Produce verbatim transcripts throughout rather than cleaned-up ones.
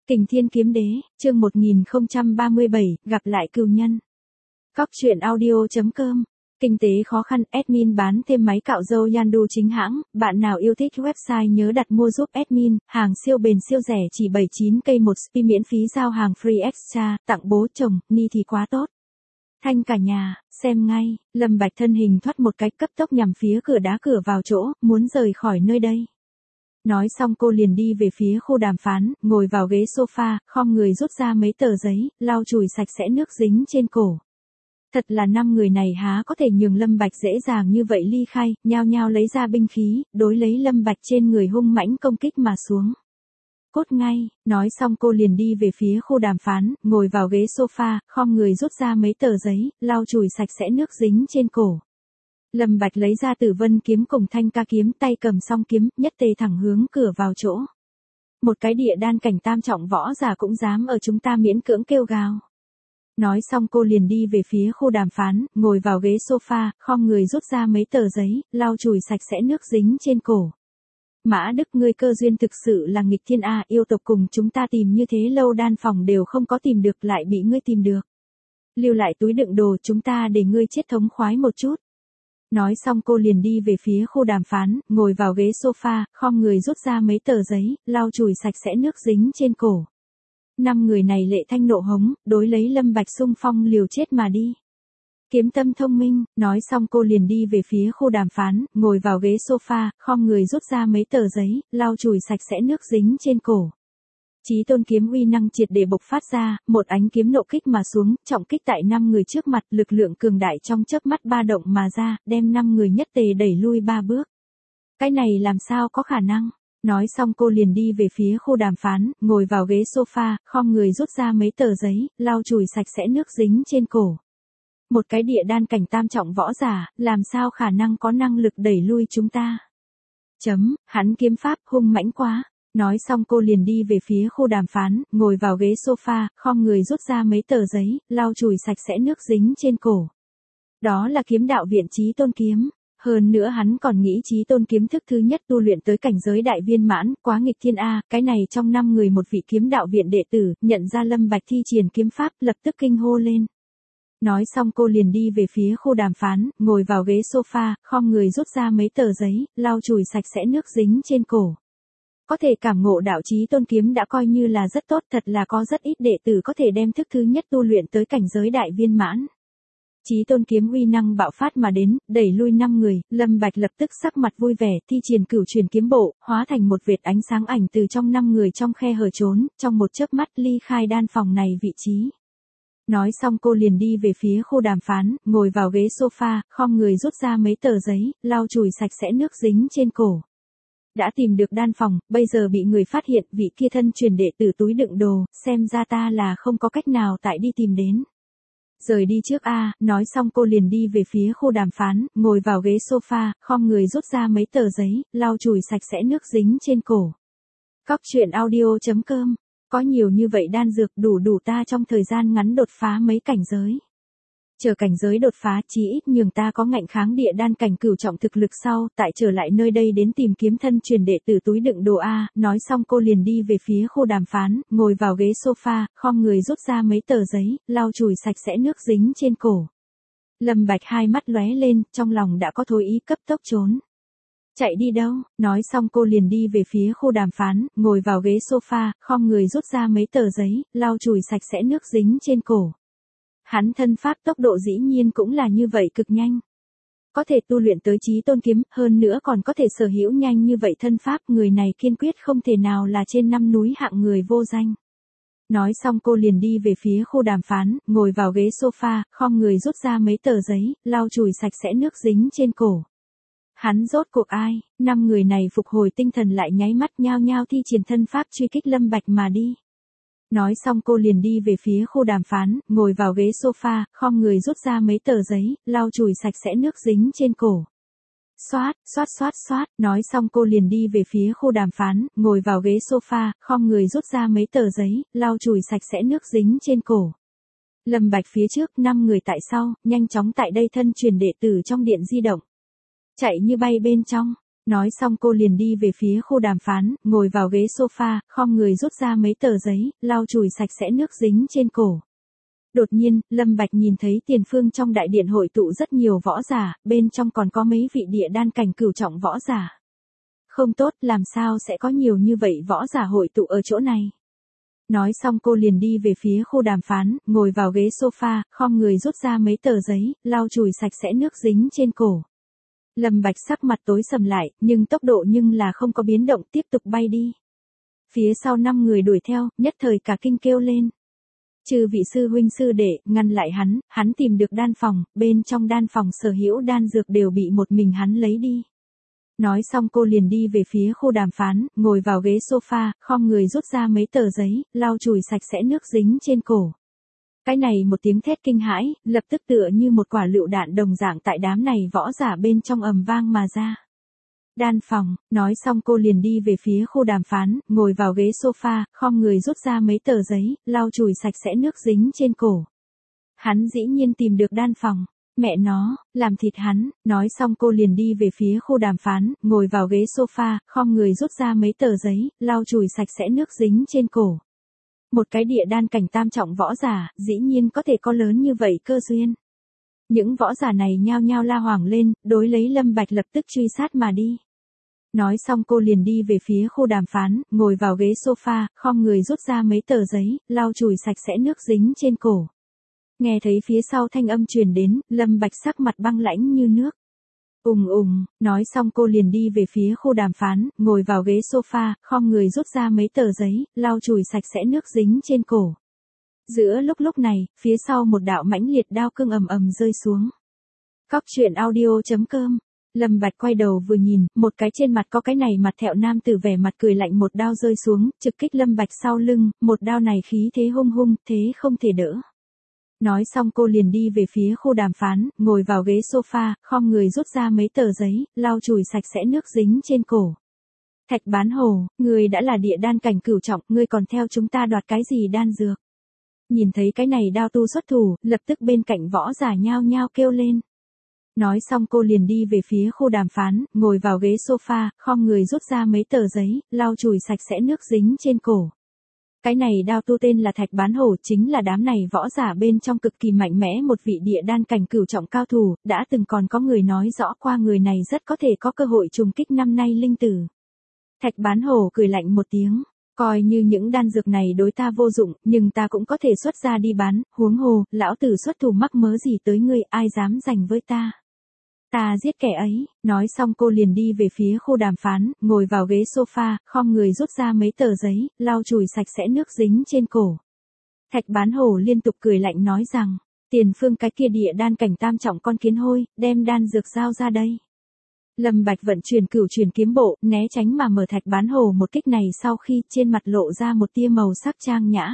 Kình Thiên Kiếm Đế, chương một nghìn không trăm ba mươi bảy, gặp lại cừu nhân. Cóc truyện audio chấm com. Kinh tế khó khăn, admin bán thêm máy cạo râu Yandu chính hãng, bạn nào yêu thích website nhớ đặt mua giúp admin, hàng siêu bền siêu rẻ chỉ bảy mươi chín k một spi miễn phí giao hàng free extra, tặng bố chồng, ni thì quá tốt. Thanh cả nhà, xem ngay, Lâm Bạch thân hình thoát một cái cấp tốc nhằm phía cửa đá cửa vào chỗ, muốn rời khỏi nơi đây. Nói xong cô liền đi về phía khu đàm phán, ngồi vào ghế sofa, khom người rút ra mấy tờ giấy, lau chùi sạch sẽ nước dính trên cổ. Thật là năm người này há có thể nhường Lâm Bạch dễ dàng như vậy ly khai, nhao nhao lấy ra binh khí, đối lấy Lâm Bạch trên người hung mãnh công kích mà xuống. Cốt ngay, nói xong cô liền đi về phía khu đàm phán, ngồi vào ghế sofa, khom người rút ra mấy tờ giấy, lau chùi sạch sẽ nước dính trên cổ. Lâm Bạch lấy ra Tử Vân kiếm cùng Thanh Ca kiếm, tay cầm song kiếm, nhất tề thẳng hướng cửa vào chỗ. Một cái địa đan cảnh tam trọng võ giả cũng dám ở chúng ta miễn cưỡng kêu gào. Nói xong cô liền đi về phía khu đàm phán, ngồi vào ghế sofa, khom người rút ra mấy tờ giấy, lau chùi sạch sẽ nước dính trên cổ. Mã Đức, ngươi cơ duyên thực sự là nghịch thiên a, yêu tộc cùng chúng ta tìm như thế lâu đan phòng đều không có tìm được, lại bị ngươi tìm được. Lưu lại túi đựng đồ, chúng ta để ngươi chết thống khoái một chút. Nói xong cô liền đi về phía khu đàm phán, ngồi vào ghế sofa, khom người rút ra mấy tờ giấy, lau chùi sạch sẽ nước dính trên cổ. Năm người này lệ thanh nộ hống, đối lấy Lâm Bạch xung phong liều chết mà đi. Kiếm tâm thông minh, nói xong cô liền đi về phía khu đàm phán, ngồi vào ghế sofa, khom người rút ra mấy tờ giấy, lau chùi sạch sẽ nước dính trên cổ. Chí tôn kiếm uy năng triệt để bộc phát ra, một ánh kiếm nộ kích mà xuống, trọng kích tại năm người trước mặt, lực lượng cường đại trong chớp mắt ba động mà ra, đem năm người nhất tề đẩy lui ba bước. Cái này làm sao có khả năng? Nói xong cô liền đi về phía khu đàm phán, ngồi vào ghế sofa, khom người rút ra mấy tờ giấy, lau chùi sạch sẽ nước dính trên cổ. Một cái địa đan cảnh tam trọng võ giả, làm sao khả năng có năng lực đẩy lui chúng ta? Chấm, hắn kiếm pháp hung mãnh quá. Nói xong cô liền đi về phía khu đàm phán, ngồi vào ghế sofa, khom người rút ra mấy tờ giấy, lau chùi sạch sẽ nước dính trên cổ. Đó là kiếm đạo viện Chí Tôn kiếm. Hơn nữa hắn còn nghĩ Chí Tôn kiếm thức thứ nhất tu luyện tới cảnh giới đại viên mãn, quá nghịch thiên a, cái này trong năm người một vị kiếm đạo viện đệ tử, nhận ra Lâm Bạch thi triển kiếm pháp, lập tức kinh hô lên. Nói xong cô liền đi về phía khu đàm phán, ngồi vào ghế sofa, khom người rút ra mấy tờ giấy, lau chùi sạch sẽ nước dính trên cổ. Có thể cảm ngộ đạo Chí Tôn kiếm đã coi như là rất tốt, thật là có rất ít đệ tử có thể đem thức thứ nhất tu luyện tới cảnh giới đại viên mãn. Chí Tôn kiếm uy năng bạo phát mà đến, đẩy lui năm người, Lâm Bạch lập tức sắc mặt vui vẻ, thi triển cửu truyền kiếm bộ, hóa thành một vệt ánh sáng ảnh từ trong năm người trong khe hở trốn, trong một chớp mắt ly khai đan phòng này vị trí. Nói xong cô liền đi về phía khu đàm phán, ngồi vào ghế sofa, khom người rút ra mấy tờ giấy, lau chùi sạch sẽ nước dính trên cổ. Đã tìm được đan phòng, bây giờ bị người phát hiện, vị kia thân truyền đệ tử túi đựng đồ, xem ra ta là không có cách nào tại đi tìm đến. Rời đi trước a, nói xong cô liền đi về phía khu đàm phán, ngồi vào ghế sofa, khom người rút ra mấy tờ giấy, lau chùi sạch sẽ nước dính trên cổ. Cóc truyện audio chấm com, có nhiều như vậy đan dược đủ đủ ta trong thời gian ngắn đột phá mấy cảnh giới. Chờ cảnh giới đột phá chí ít nhường ta có ngạnh kháng địa đan cảnh cửu trọng thực lực sau, tại trở lại nơi đây đến tìm kiếm thân truyền đệ tử túi đựng đồ a, nói xong cô liền đi về phía khu đàm phán, ngồi vào ghế sofa, khom người rút ra mấy tờ giấy, lau chùi sạch sẽ nước dính trên cổ. Lâm Bạch hai mắt lóe lên, trong lòng đã có thối ý cấp tốc trốn. Chạy đi đâu? Nói xong cô liền đi về phía khu đàm phán, ngồi vào ghế sofa, khom người rút ra mấy tờ giấy, lau chùi sạch sẽ nước dính trên cổ. Hắn thân pháp tốc độ dĩ nhiên cũng là như vậy cực nhanh. Có thể tu luyện tới Chí Tôn kiếm, hơn nữa còn có thể sở hữu nhanh như vậy thân pháp, người này kiên quyết không thể nào là trên năm núi hạng người vô danh. Nói xong cô liền đi về phía khu đàm phán, ngồi vào ghế sofa, khom người rút ra mấy tờ giấy, lau chùi sạch sẽ nước dính trên cổ. Hắn rốt cuộc ai? Năm người này phục hồi tinh thần lại nháy mắt nhao nhao thi triển thân pháp truy kích Lâm Bạch mà đi. Nói xong cô liền đi về phía khu đàm phán, ngồi vào ghế sofa, khom người rút ra mấy tờ giấy, lau chùi sạch sẽ nước dính trên cổ. Xoát, xoát xoát xoát, nói xong cô liền đi về phía khu đàm phán, ngồi vào ghế sofa, khom người rút ra mấy tờ giấy, lau chùi sạch sẽ nước dính trên cổ. Lâm Bạch phía trước, năm người tại sau, nhanh chóng tại đây thân truyền đệ tử trong điện di động. Chạy như bay bên trong. Nói xong cô liền đi về phía khu đàm phán, ngồi vào ghế sofa, khom người rút ra mấy tờ giấy, lau chùi sạch sẽ nước dính trên cổ. Đột nhiên, Lâm Bạch nhìn thấy tiền phương trong đại điện hội tụ rất nhiều võ giả, bên trong còn có mấy vị địa đan cảnh cửu trọng võ giả. Không tốt, làm sao sẽ có nhiều như vậy võ giả hội tụ ở chỗ này. Nói xong cô liền đi về phía khu đàm phán, ngồi vào ghế sofa, khom người rút ra mấy tờ giấy, lau chùi sạch sẽ nước dính trên cổ. Lâm Bạch sắc mặt tối sầm lại, nhưng tốc độ nhưng là không có biến động, tiếp tục bay đi. Phía sau năm người đuổi theo, nhất thời cả kinh kêu lên. Chư vị sư huynh sư đệ, ngăn lại hắn, hắn tìm được đan phòng, bên trong đan phòng sở hữu đan dược đều bị một mình hắn lấy đi. Nói xong cô liền đi về phía khu đàm phán, ngồi vào ghế sofa, khom người rút ra mấy tờ giấy, lau chùi sạch sẽ nước dính trên cổ. Cái này một tiếng thét kinh hãi, lập tức tựa như một quả lựu đạn đồng dạng tại đám này võ giả bên trong ầm vang mà ra. Đan phòng, nói xong cô liền đi về phía khu đàm phán, ngồi vào ghế sofa, khom người rút ra mấy tờ giấy, lau chùi sạch sẽ nước dính trên cổ. Hắn dĩ nhiên tìm được đan phòng. Mẹ nó, làm thịt hắn, nói xong cô liền đi về phía khu đàm phán, ngồi vào ghế sofa, khom người rút ra mấy tờ giấy, lau chùi sạch sẽ nước dính trên cổ. Một cái địa đan cảnh tam trọng võ giả, dĩ nhiên có thể có lớn như vậy cơ duyên. Những võ giả này nhao nhao la hoảng lên, đối lấy Lâm Bạch lập tức truy sát mà đi. Nói xong cô liền đi về phía khu đàm phán, ngồi vào ghế sofa, khom người rút ra mấy tờ giấy, lau chùi sạch sẽ nước dính trên cổ. Nghe thấy phía sau thanh âm truyền đến, Lâm Bạch sắc mặt băng lãnh như nước. Ùng ùng, nói xong cô liền đi về phía khu đàm phán, ngồi vào ghế sofa, khom người rút ra mấy tờ giấy, lau chùi sạch sẽ nước dính trên cổ. Giữa lúc lúc này, phía sau một đạo mãnh liệt đao cương ầm ầm rơi xuống. Cóc truyện audio chấm com. Lâm Bạch quay đầu vừa nhìn, một cái trên mặt có cái này mặt thẹo nam tử vẻ mặt cười lạnh một đao rơi xuống, trực kích Lâm Bạch sau lưng, một đao này khí thế hung hung, thế không thể đỡ. Nói xong cô liền đi về phía khu đàm phán, ngồi vào ghế sofa, khom người rút ra mấy tờ giấy, lau chùi sạch sẽ nước dính trên cổ. Thạch Bán Hồ, người đã là địa đan cảnh cửu trọng, ngươi còn theo chúng ta đoạt cái gì đan dược? Nhìn thấy cái này đao tu xuất thủ, lập tức bên cạnh võ giả nhao nhao kêu lên. Nói xong cô liền đi về phía khu đàm phán, ngồi vào ghế sofa, khom người rút ra mấy tờ giấy, lau chùi sạch sẽ nước dính trên cổ. Cái này đao tu tên là Thạch Bán Hổ, chính là đám này võ giả bên trong cực kỳ mạnh mẽ một vị địa đan cảnh cửu trọng cao thủ, đã từng còn có người nói rõ qua người này rất có thể có cơ hội trùng kích năm nay linh tử. Thạch Bán Hổ cười lạnh một tiếng, coi như những đan dược này đối ta vô dụng, nhưng ta cũng có thể xuất ra đi bán, huống hồ, lão tử xuất thủ mắc mớ gì tới ngươi, ai dám giành với ta. Ta giết kẻ ấy, nói xong cô liền đi về phía khu đàm phán, ngồi vào ghế sofa, khom người rút ra mấy tờ giấy, lau chùi sạch sẽ nước dính trên cổ. Thạch Bán Hổ liên tục cười lạnh nói rằng, tiền phương cái kia địa đan cảnh tam trọng con kiến hôi, đem đan dược giao ra đây. Lâm Bạch vận chuyển cửu truyền kiếm bộ, né tránh mà mở Thạch Bán Hổ một kích này sau khi trên mặt lộ ra một tia màu sắc trang nhã.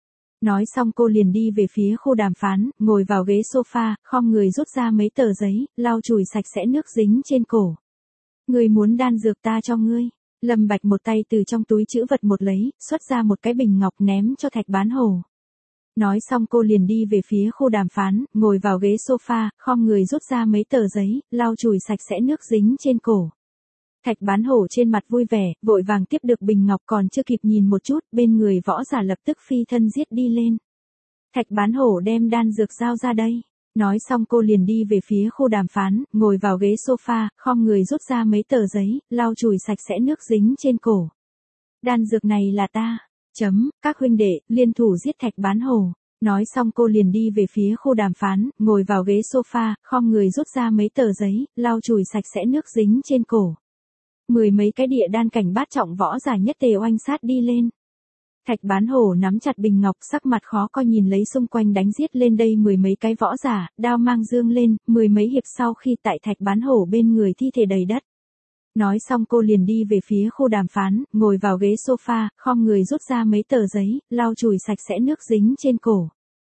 Nói xong cô liền đi về phía khu đàm phán, ngồi vào ghế sofa, khom người rút ra mấy tờ giấy, lau chùi sạch sẽ nước dính trên cổ. Ngươi muốn đan dược ta cho ngươi. Lâm Bạch một tay từ trong túi trữ vật một lấy, xuất ra một cái bình ngọc ném cho Thạch Bán Hổ. Nói xong cô liền đi về phía khu đàm phán, ngồi vào ghế sofa, khom người rút ra mấy tờ giấy, lau chùi sạch sẽ nước dính trên cổ. Thạch Bán Hổ trên mặt vui vẻ, vội vàng tiếp được bình ngọc còn chưa kịp nhìn một chút, bên người võ giả lập tức phi thân giết đi lên. Thạch Bán Hổ đem đan dược giao ra đây. Nói xong cô liền đi về phía khu đàm phán, ngồi vào ghế sofa, khom người rút ra mấy tờ giấy, lau chùi sạch sẽ nước dính trên cổ. Đan dược này là ta. Chấm, các huynh đệ, liên thủ giết Thạch Bán Hổ. Nói xong cô liền đi về phía khu đàm phán, ngồi vào ghế sofa, khom người rút ra mấy tờ giấy, lau chùi sạch sẽ nước dính trên cổ. Mười mấy cái địa đan cảnh bát trọng võ giả nhất tề oanh sát đi lên. Thạch Bán Hổ nắm chặt bình ngọc, sắc mặt khó coi nhìn lấy xung quanh đánh giết lên đây mười mấy cái võ giả, đao mang dương lên, mười mấy hiệp sau khi tại Thạch Bán Hổ bên người thi thể đầy đất. Nói xong cô liền đi về phía khu đàm phán, ngồi vào ghế sofa, khom người rút ra mấy tờ giấy, lau chùi sạch sẽ nước dính trên cổ.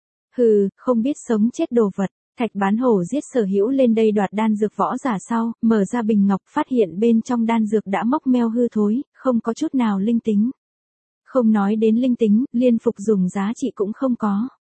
Hừ, không biết sống chết đồ vật. Thạch Bán Hổ giết sở hữu lên đây đoạt đan dược võ giả sau, mở ra bình ngọc phát hiện bên trong đan dược đã mốc meo hư thối, không có chút nào linh tính. Không nói đến linh tính, liên phục dùng giá trị cũng không có.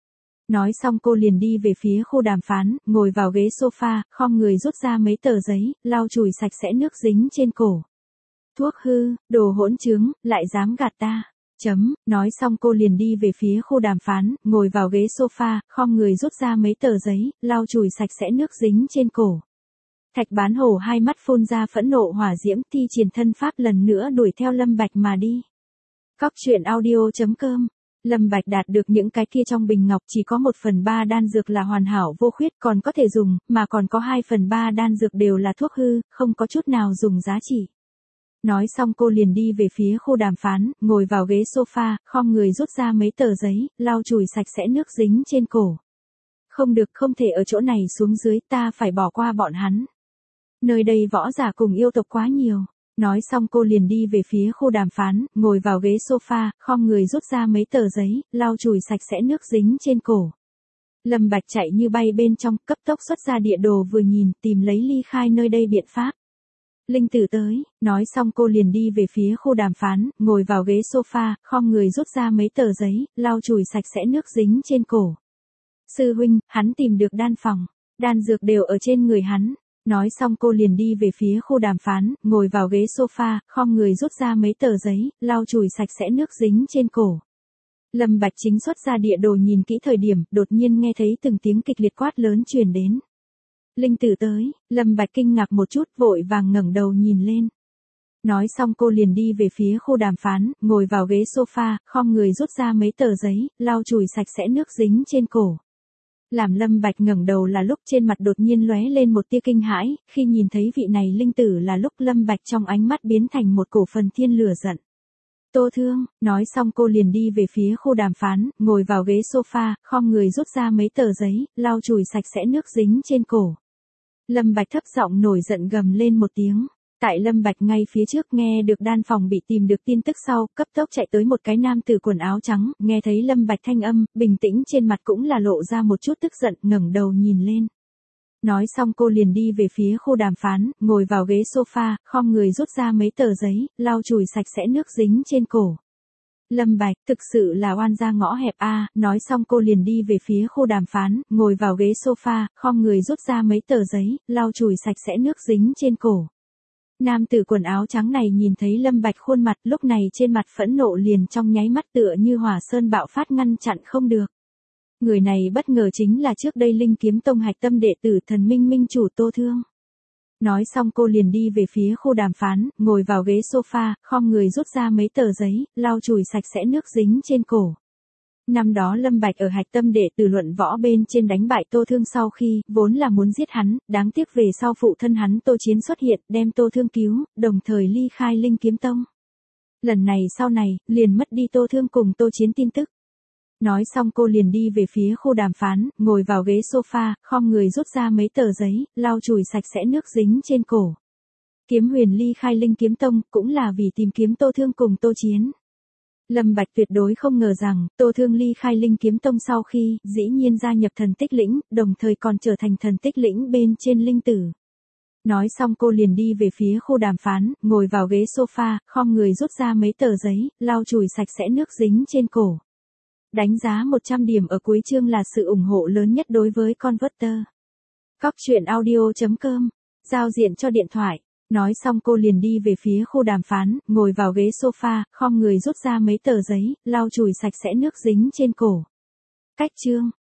Nói xong cô liền đi về phía khu đàm phán, ngồi vào ghế sofa, khom người rút ra mấy tờ giấy, lau chùi sạch sẽ nước dính trên cổ. Thuốc hư, đồ hỗn trướng, lại dám gạt ta. Chấm, nói xong cô liền đi về phía khu đàm phán, ngồi vào ghế sofa, khom người rút ra mấy tờ giấy, lau chùi sạch sẽ nước dính trên cổ. Thạch Bán Hổ hai mắt phun ra phẫn nộ hỏa diễm, thi triển thân pháp lần nữa đuổi theo Lâm Bạch mà đi. Cóc truyện audio chấm com. Lâm Bạch đạt được những cái kia trong bình ngọc chỉ có một phần ba đan dược là hoàn hảo vô khuyết còn có thể dùng, mà còn có hai phần ba đan dược đều là thuốc hư, không có chút nào dùng giá trị. Nói xong cô liền đi về phía khu đàm phán, ngồi vào ghế sofa, khom người rút ra mấy tờ giấy, lau chùi sạch sẽ nước dính trên cổ. Không được, không thể ở chỗ này xuống dưới, ta phải bỏ qua bọn hắn. Nơi đây võ giả cùng yêu tộc quá nhiều. Nói xong cô liền đi về phía khu đàm phán, ngồi vào ghế sofa, khom người rút ra mấy tờ giấy, lau chùi sạch sẽ nước dính trên cổ. Lâm Bạch chạy như bay bên trong, cấp tốc xuất ra địa đồ vừa nhìn, tìm lấy ly khai nơi đây biện pháp. Linh tử tới, nói xong cô liền đi về phía khu đàm phán, ngồi vào ghế sofa, khom người rút ra mấy tờ giấy, lau chùi sạch sẽ nước dính trên cổ. Sư huynh, hắn tìm được đan phòng, đan dược đều ở trên người hắn. Nói xong cô liền đi về phía khu đàm phán, ngồi vào ghế sofa, khom người rút ra mấy tờ giấy, lau chùi sạch sẽ nước dính trên cổ. Lâm Bạch chính xuất ra địa đồ nhìn kỹ thời điểm, đột nhiên nghe thấy từng tiếng kịch liệt quát lớn truyền đến. Linh tử tới, Lâm Bạch kinh ngạc một chút, vội vàng ngẩng đầu nhìn lên. Nói xong cô liền đi về phía khu đàm phán, ngồi vào ghế sofa, khom người rút ra mấy tờ giấy, lau chùi sạch sẽ nước dính trên cổ. Làm Lâm Bạch ngẩng đầu là lúc trên mặt đột nhiên lóe lên một tia kinh hãi, khi nhìn thấy vị này linh tử là lúc Lâm Bạch trong ánh mắt biến thành một cổ phần thiên lửa giận. Tô Thương, nói xong cô liền đi về phía khu đàm phán, ngồi vào ghế sofa, khom người rút ra mấy tờ giấy, lau chùi sạch sẽ nước dính trên cổ. Lâm Bạch thấp giọng nổi giận gầm lên một tiếng. Tại Lâm Bạch ngay phía trước nghe được đan phòng bị tìm được tin tức sau, cấp tốc chạy tới một cái nam tử quần áo trắng, nghe thấy Lâm Bạch thanh âm, bình tĩnh trên mặt cũng là lộ ra một chút tức giận, ngẩng đầu nhìn lên. Nói xong cô liền đi về phía khu đàm phán, ngồi vào ghế sofa, khom người rút ra mấy tờ giấy, lau chùi sạch sẽ nước dính trên cổ. Lâm Bạch, thực sự là oan gia ngõ hẹp a, nói xong cô liền đi về phía khu đàm phán, ngồi vào ghế sofa, khom người rút ra mấy tờ giấy, lau chùi sạch sẽ nước dính trên cổ. Nam tử quần áo trắng này nhìn thấy Lâm Bạch khuôn mặt, lúc này trên mặt phẫn nộ liền trong nháy mắt tựa như hỏa sơn bạo phát ngăn chặn không được. Người này bất ngờ chính là trước đây Linh Kiếm Tông hạch tâm đệ tử Thần Minh Minh chủ Tô Thương. Nói xong cô liền đi về phía khu đàm phán, ngồi vào ghế sofa, khom người rút ra mấy tờ giấy, lau chùi sạch sẽ nước dính trên cổ. Năm đó Lâm Bạch ở hạch tâm đệ tử luận võ bên trên đánh bại Tô Thương sau khi, vốn là muốn giết hắn, đáng tiếc về sau phụ thân hắn Tô Chiến xuất hiện, đem Tô Thương cứu, đồng thời ly khai Linh Kiếm Tông. Lần này sau này, liền mất đi Tô Thương cùng Tô Chiến tin tức. Nói xong cô liền đi về phía khu đàm phán, ngồi vào ghế sofa, khom người rút ra mấy tờ giấy, lau chùi sạch sẽ nước dính trên cổ. Kiếm Huyền ly khai Linh Kiếm Tông, cũng là vì tìm kiếm Tô Thương cùng Tô Chiến. Lâm Bạch tuyệt đối không ngờ rằng, Tô Thương ly khai Linh Kiếm Tông sau khi, dĩ nhiên gia nhập thần tích lĩnh, đồng thời còn trở thành thần tích lĩnh bên trên linh tử. Nói xong cô liền đi về phía khu đàm phán, ngồi vào ghế sofa, khom người rút ra mấy tờ giấy, lau chùi sạch sẽ nước dính trên cổ. Đánh giá một trăm điểm ở cuối chương là sự ủng hộ lớn nhất đối với Converter. Cóc truyện audio chấm com, giao diện cho điện thoại. Nói xong cô liền đi về phía khu đàm phán, ngồi vào ghế sofa, khom người rút ra mấy tờ giấy, lau chùi sạch sẽ nước dính trên cổ. Cách chương.